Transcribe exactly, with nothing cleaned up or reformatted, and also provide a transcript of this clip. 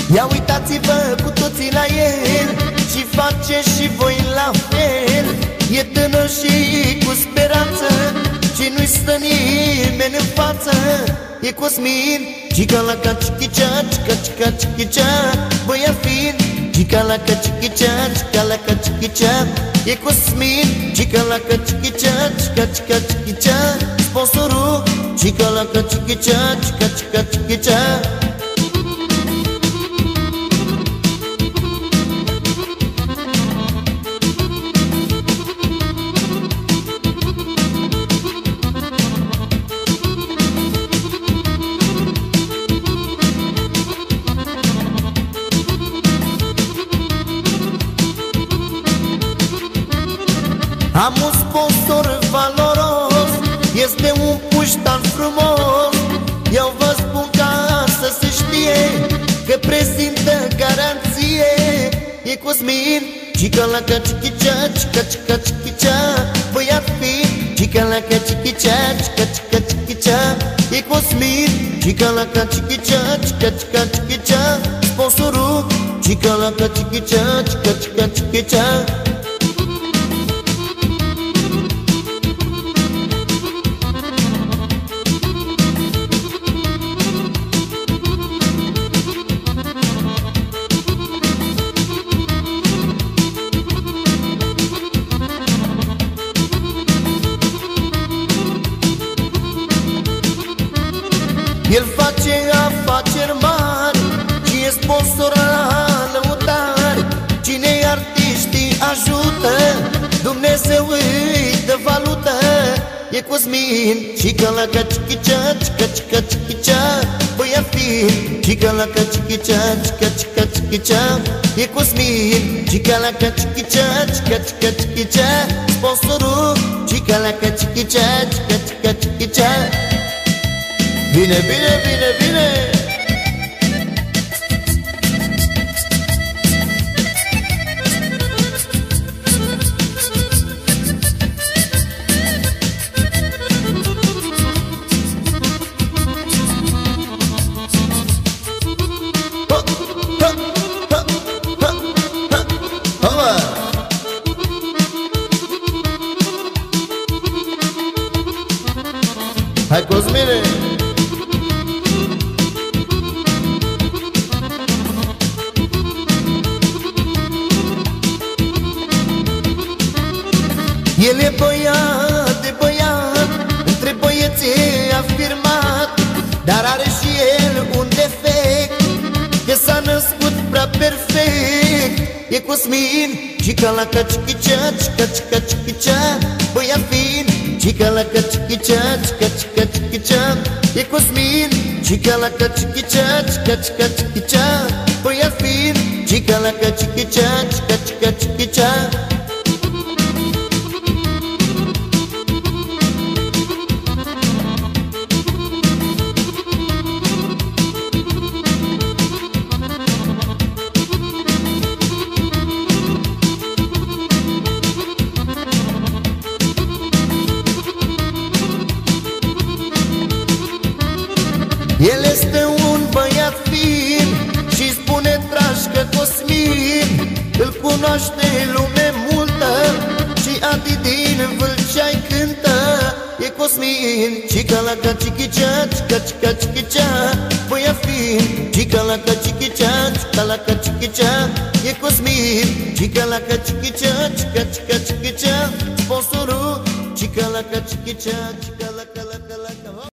Ia uitați-vă cu toții la el și faceți și voi la fel. E tânăr și cu speranță și nu-i stă nimeni în față. E Cosmin, cica la cacichicea, cica, cica, cichicea, băiat fin, cica la cacichicea, cica la cacichicea. E Cosmin, cica la cacichicea, cica, cica, cichicea, sponsorul, cica la cacichicea, cica, cica, cichicea. Am un sponsor valoros, este un puștan frumos. Eu vă spun ca să se știe că prezintă garanție. E Cosmin, cica la cacichicea, cica, cica, cichicea, băiat fin, cica la cacichicea, cica, cica, cichicea. E Cosmin, cica la cacichicea, cica, cica, cichicea, sponsorul, cica la cacichicea, cica, cica, cichicea. El face afaceri mari și e sponsor la lăutari. Cine-i artiștii ajută, Dumnezeu îi dă valută. E Cosmin, cica la cacichicea, cica, cica, cichicea, băiat fin, cica la cacichicea, cica, cica, cichicea. E Cosmin, cica la cacichicea, cica, cica, cichicea, sponsorul, cica la cacichicea, cica, cica, cichicea. Bine, bine, bine, bine! Hai, Cosmine! El e băiat de băiat, între băieți e afirmat, dar are și el un defect, că s-a născut prea perfect. E Cosmin, cica la cacichicea, cica, cica, cichicea, băiat fin, cica la cacichicea, cica, cica, cichicea. E Cosmin, cica la cacichicea, cica, cica, cichicea, băiat fin, cica la cacichicea, cica, cica, cichicea. El este un băiat fin și spune trașcă Cosmin. Îl cunoaște lume multă și Adi din Vâlceai cântă. E Cosmin, cica la cacichicea, cica, cica, cichicea, băiat fin, cica la cacichicea, cica la cacichicea. E Cosmin, cica la cacichicea, cica, cica, cichicea, sponsorul, cica la cacichicea, cica la ca la ca.